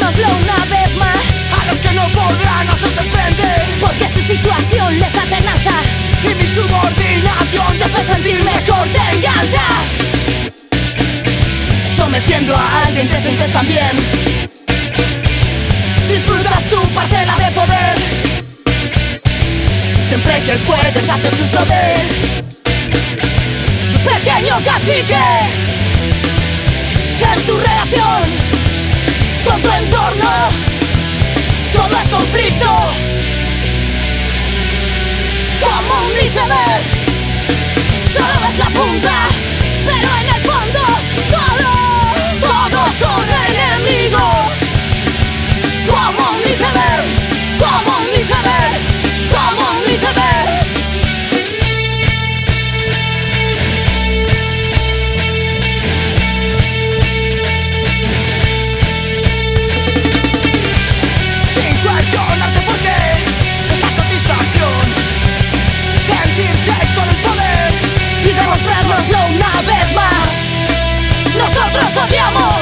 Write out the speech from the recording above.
demostrárnoslo una vez más. A los que no podrán hacerse frente, porque su situación les atenaza y mi subordinación te hace sentir mejor, te engancha. Sometiendo a alguien te sientes tan bien, disfrutas tu parcela de poder. Siempre que puedes haces uso de él. Pequeño cacique, en tu relación con tu entorno todo es conflicto, como un iceberg. Solo ves la punta, pero en el fondo todos son enemigos. Como un iceberg, como un iceberg, como un iceberg. Sin cuestionarte por qué, esta satisfacción, sentirte con el poder y demostrárnoslo una vez más. Nosotros odiamos